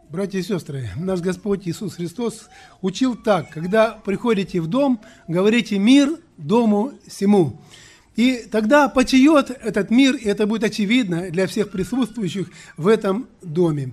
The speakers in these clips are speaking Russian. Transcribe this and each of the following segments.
Братья и сестры, наш Господь Иисус Христос учил так: когда приходите в дом, говорите «мир дому сему». И тогда почиет этот мир, и это будет очевидно для всех присутствующих в этом доме.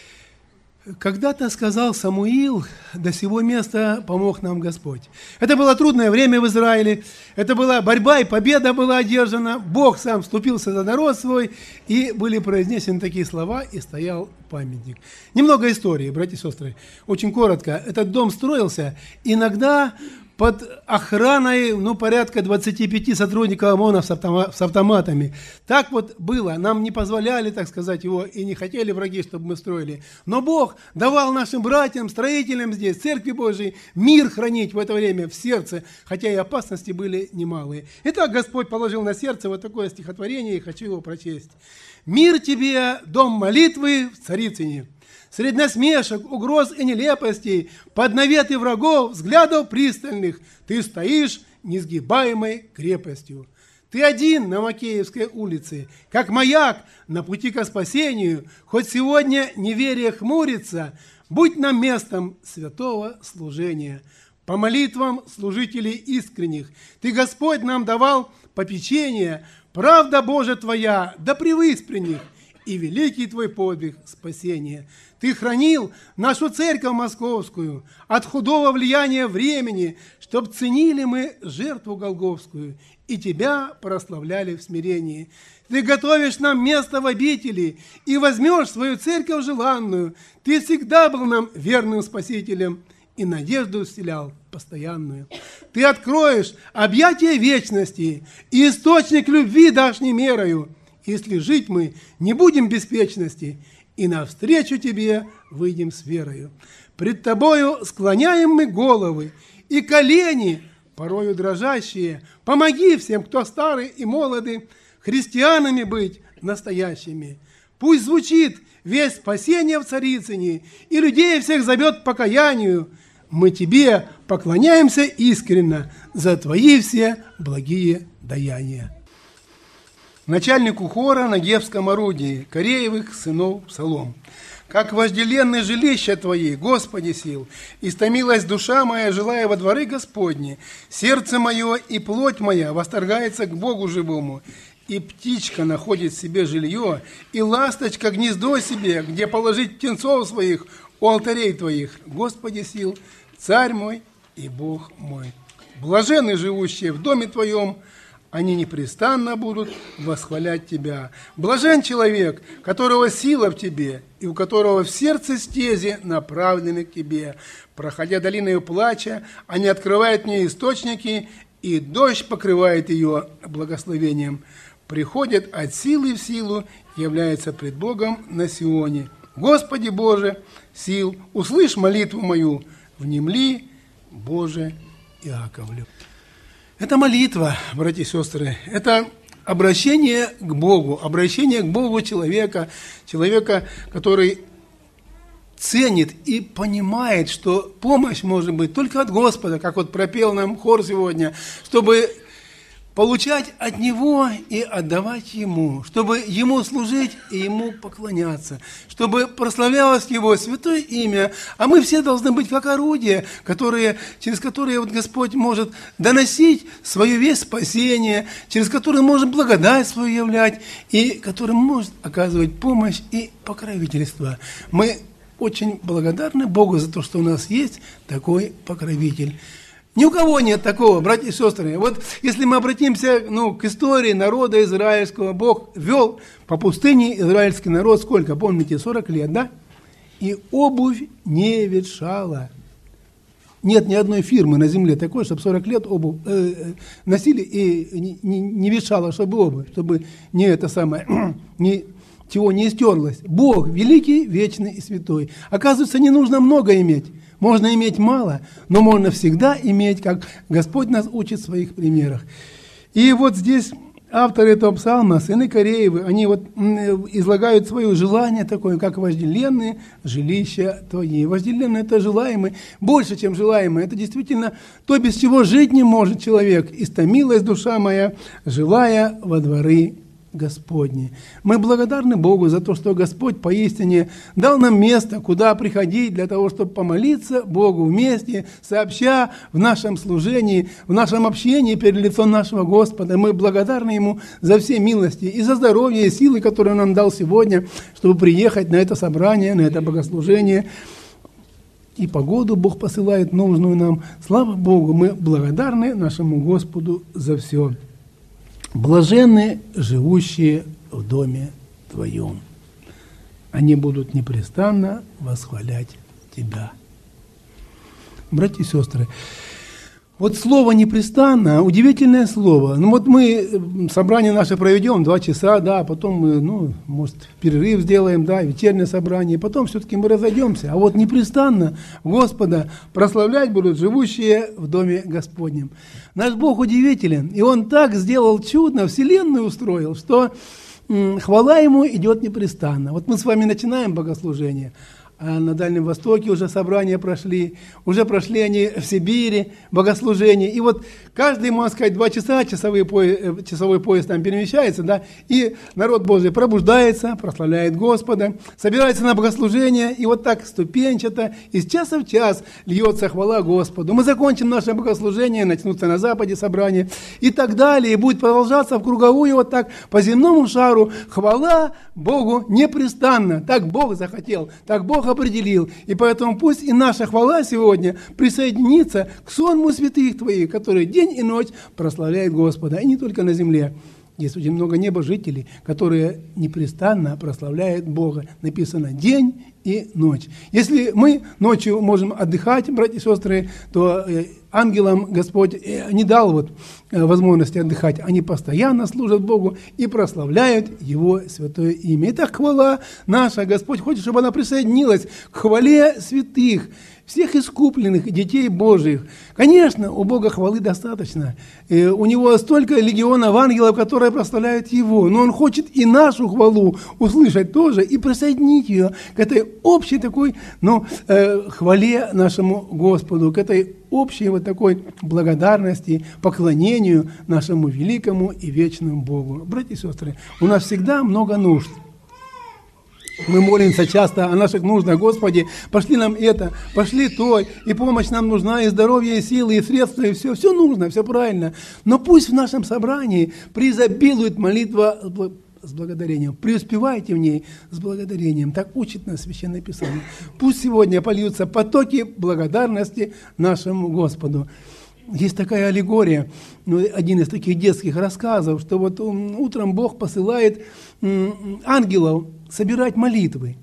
Когда-то сказал Самуил: «До сего места помог нам Господь». Это было трудное время в Израиле, это была борьба, и победа была одержана. Бог сам вступился за народ свой, и были произнесены такие слова, и стоял памятник. Немного истории, братья и сестры, очень коротко. Этот дом строился иногда под охраной, порядка 25 сотрудников ОМОНа с автоматами. Так вот было. Нам не позволяли, так сказать, его, и не хотели враги, чтобы мы строили. Но Бог давал нашим братьям, строителям здесь, Церкви Божией, мир хранить в это время в сердце, хотя и опасности были немалые. Итак, Господь положил на сердце вот такое стихотворение, и хочу его прочесть. «Мир тебе, дом молитвы в Царицыне. Средь насмешек, угроз и нелепостей, под наветы врагов, взглядов пристальных, ты стоишь несгибаемой крепостью. Ты один на Макеевской улице, как маяк на пути ко спасению, хоть сегодня неверие хмурится, будь нам местом святого служения. По молитвам служителей искренних ты, Господь, нам давал попечение, правда Божия твоя да превысь при них, и великий твой подвиг спасения. Ты хранил нашу церковь московскую от худого влияния времени, чтоб ценили мы жертву голгофскую и тебя прославляли в смирении. Ты готовишь нам место в обители и возьмешь свою церковь желанную. Ты всегда был нам верным спасителем и надежду вселял постоянную. Ты откроешь объятия вечности и источник любви дашь немерою. Если жить мы не будем беспечности, и навстречу тебе выйдем с верою. Пред тобою склоняем мы головы, и колени, порою дрожащие, помоги всем, кто старый и молоды, христианами быть настоящими. Пусть звучит весть спасения в Царицыне, и людей всех зовет к покаянию. Мы тебе поклоняемся искренне за твои все благие даяния». Начальнику хора на Гевском орудии, Кореевых сынов Псалом. «Как вожделенны жилища Твои, Господи сил, истомилась душа моя, желая во дворы Господни. Сердце мое и плоть моя восторгается к Богу живому. И птичка находит себе жилье, и ласточка гнездо себе, где положить птенцов своих у алтарей Твоих. Господи сил, Царь мой и Бог мой. Блаженны живущие в доме Твоем, они непрестанно будут восхвалять Тебя. Блажен человек, которого сила в Тебе, и у которого в сердце стези направлены к Тебе. Проходя долиною плача, они открывают мне источники, и дождь покрывает ее благословением. Приходят от силы в силу, являются пред Богом на Сионе. Господи Боже, сил, услышь молитву мою, внемли, Боже, Иаковлю». Это молитва, братья и сестры, это обращение к Богу человека, который ценит и понимает, что помощь может быть только от Господа, как вот пропел нам хор сегодня, чтобы получать от Него и отдавать Ему, чтобы Ему служить и Ему поклоняться, чтобы прославлялось Его святое имя, а мы все должны быть как орудия, через которые вот Господь может доносить свою весть спасения, через которые может благодать свою являть и которым может оказывать помощь и покровительство. Мы очень благодарны Богу за то, что у нас есть такой покровитель. Ни у кого нет такого, братья и сестры. Вот если мы обратимся к истории народа израильского, Бог вел по пустыне израильский народ сколько? Помните, 40 лет, да? И обувь не ветшала. Нет ни одной фирмы на земле такой, чтобы 40 лет обувь носили и не ветшала, чтобы обувь, чтобы ничего не стерлось. Бог великий, вечный и святой. Оказывается, не нужно много иметь. Можно иметь мало, но можно всегда иметь, как Господь нас учит в своих примерах. И вот здесь авторы этого псалма, сыны Кореевы, они вот излагают свое желание такое, как вожделенные жилища Твои. Вожделенные – это желаемое, больше, чем желаемое. Это действительно то, без чего жить не может человек. «Истомилась душа моя, желая во дворы Господне. Мы благодарны Богу за то, что Господь поистине дал нам место, куда приходить для того, чтобы помолиться Богу вместе, сообща в нашем служении, в нашем общении перед лицом нашего Господа. Мы благодарны Ему за все милости и за здоровье и силы, которые Он нам дал сегодня, чтобы приехать на это собрание, на это богослужение. И погоду Бог посылает нужную нам. Слава Богу, мы благодарны нашему Господу за все. Блаженны живущие в доме Твоем. Они будут непрестанно восхвалять Тебя. Братья и сестры, вот слово «непрестанно» – удивительное слово. Ну вот мы собрание наше проведем 2 часа, да, а потом мы, может, перерыв сделаем, да, вечернее собрание, потом все-таки мы разойдемся. А вот непрестанно Господа прославлять будут живущие в доме Господнем. Наш Бог удивителен, и Он так сделал чудно, вселенную устроил, что хвала Ему идет непрестанно. Вот мы с вами начинаем богослужение, а на Дальнем Востоке уже собрания прошли, уже прошли они в Сибири, богослужение. И вот каждый, можно сказать, 2 часа, часовой поезд там перемещается, да, и народ Божий пробуждается, прославляет Господа, собирается на богослужение, и вот так ступенчато, из часа в час льется хвала Господу. Мы закончим наше богослужение, начнутся на Западе собрания и так далее, и будет продолжаться в круговую вот так по земному шару. Хвала Богу непрестанно. Так Бог захотел, так Бог определил. И поэтому пусть и наша хвала сегодня присоединится к сонму святых Твоих, которые день и ночь прославляют Господа. И не только на земле. Есть очень много небожителей, которые непрестанно прославляют Бога. Написано день и ночь. Если мы ночью можем отдыхать, братья и сестры, то ангелам Господь не дал возможности отдыхать. Они постоянно служат Богу и прославляют Его святое имя. Итак, хвала наша, Господь хочет, чтобы она присоединилась к хвале святых, всех искупленных детей Божьих. Конечно, у Бога хвалы достаточно. У Него столько легионов ангелов, которые прославляют Его. Но Он хочет и нашу хвалу услышать тоже и присоединить ее к этой общей такой, хвале нашему Господу, к этой общей вот такой благодарности, поклонению нашему великому и вечному Богу. Братья и сестры, у нас всегда много нужд. Мы молимся часто о наших нуждах. Господи, пошли нам это, пошли то, и помощь нам нужна, и здоровье, и силы, и средства, и все. Все нужно, все правильно. Но пусть в нашем собрании преизобилует молитва с благодарением. Преуспевайте в ней с благодарением. Так учит нас Священное Писание. Пусть сегодня польются потоки благодарности нашему Господу. Есть такая аллегория, один из таких детских рассказов, что вот утром Бог посылает ангелов собирать молитвы.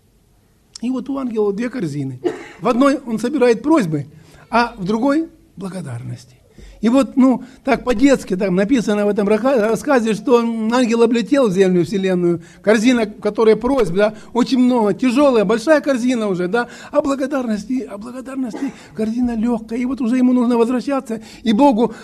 И вот у ангелов 2 корзины. В одной он собирает просьбы, а в другой благодарности. И вот, так по-детски там написано в этом рассказе, что ангел облетел землю, вселенную, корзина, которая просьб, да, очень много, тяжелая, большая корзина уже, да, а благодарности корзина легкая, и вот уже ему нужно возвращаться, и Богу,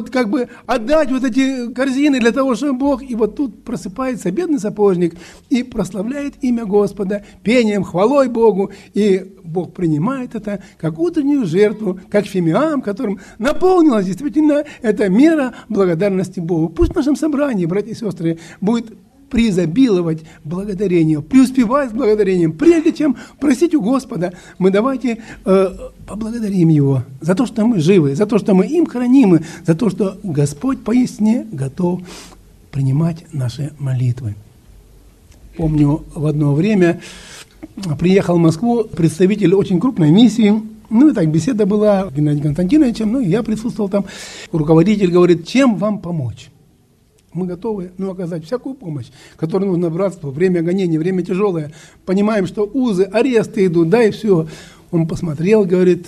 отдать вот эти корзины для того, чтобы Бог, и вот тут просыпается бедный сапожник и прославляет имя Господа пением, хвалой Богу, и Бог принимает это как утреннюю жертву, как фимиам, которым наполнилась действительно эта мера благодарности Богу. Пусть в нашем собрании, братья и сестры, будет преизобиловать благодарение, преуспевать с благодарением. Прежде чем просить у Господа, мы давайте поблагодарим Его за то, что мы живы, за то, что мы им хранимы, за то, что Господь поистине готов принимать наши молитвы. Помню, в одно время приехал в Москву представитель очень крупной миссии. И так беседа была с Геннадием Константиновичем, я присутствовал там. Руководитель говорит, чем вам помочь? Мы готовы оказать всякую помощь, которую нужно братству. Время гонений, время тяжелое. Понимаем, что узы, аресты идут, да, и все. Он посмотрел, говорит,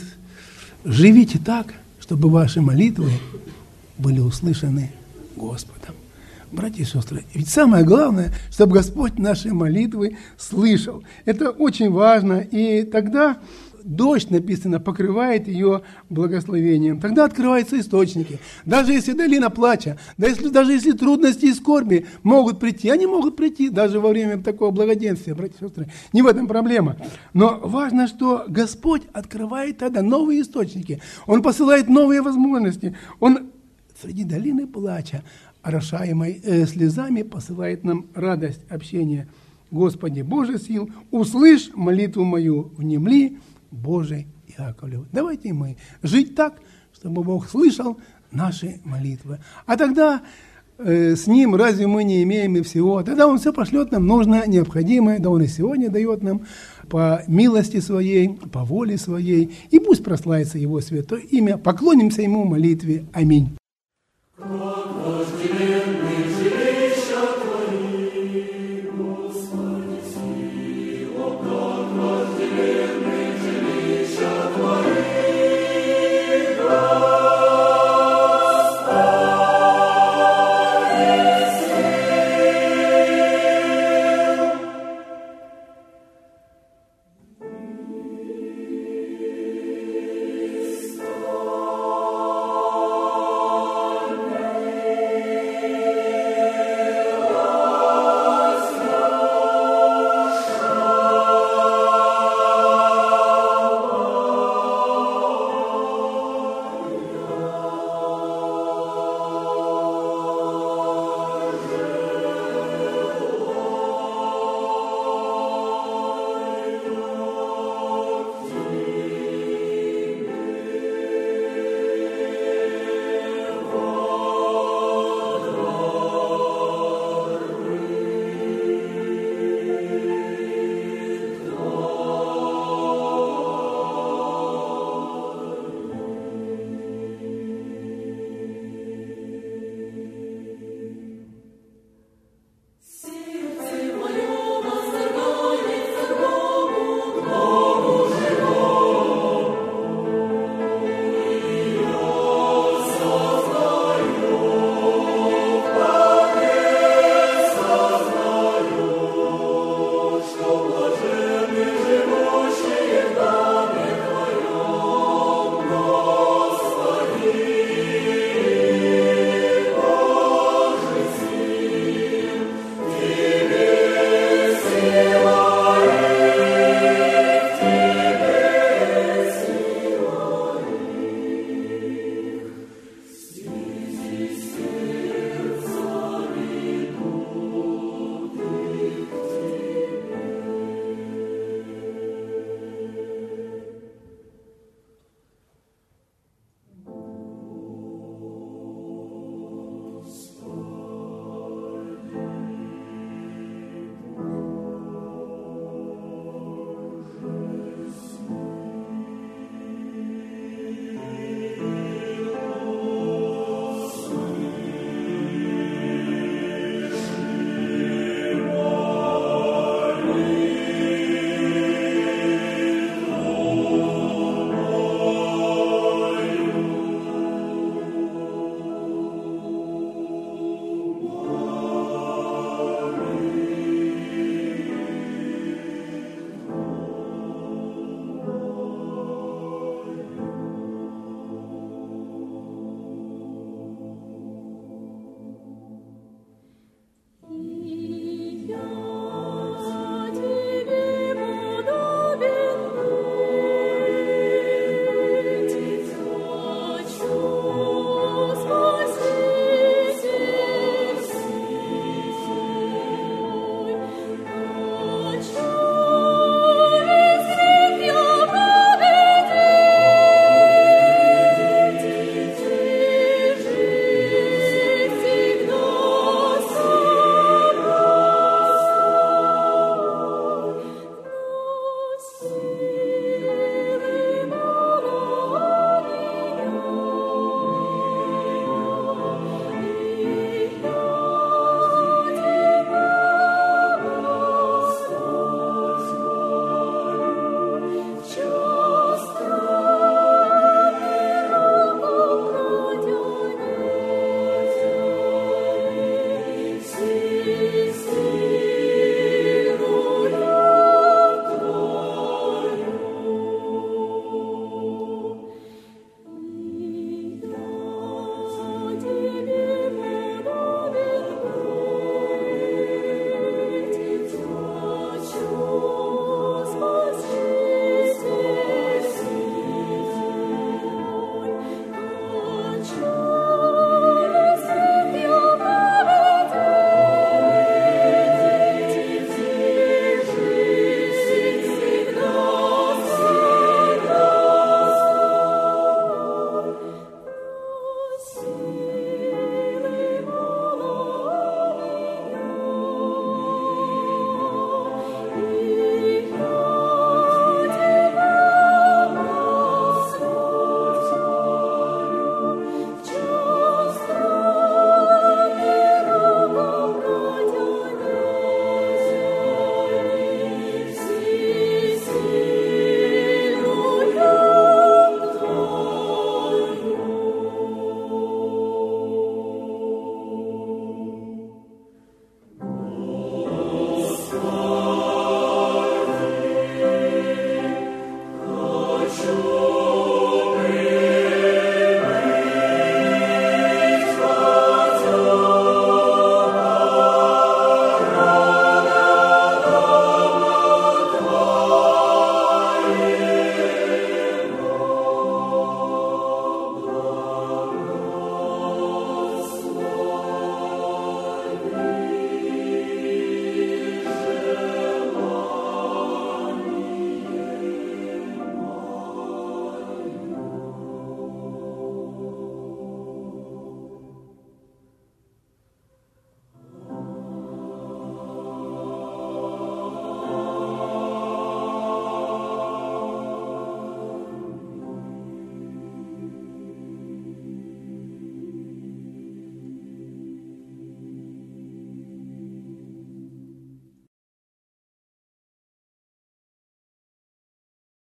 живите так, чтобы ваши молитвы были услышаны Господом. Братья и сестры, ведь самое главное, чтобы Господь наши молитвы слышал. Это очень важно, и тогда дождь, написано, покрывает ее благословением. Тогда открываются источники. Даже если долина плача, даже если трудности и скорби могут прийти, они могут прийти даже во время такого благоденствия, братья и сестры. Не в этом проблема. Но важно, что Господь открывает тогда новые источники. Он посылает новые возможности. Он среди долины плача орошаемой слезами, посылает нам радость общения. Господи, Боже сил, услышь молитву мою, внемли, Боже Иаковлев. Давайте мы жить так, чтобы Бог слышал наши молитвы. А тогда с Ним разве мы не имеем и всего? Тогда Он все пошлет нам нужное, необходимое, да Он и сегодня дает нам по милости Своей, по воле Своей. И пусть прославится Его святое имя. Поклонимся Ему в молитве. Аминь. Господи, силу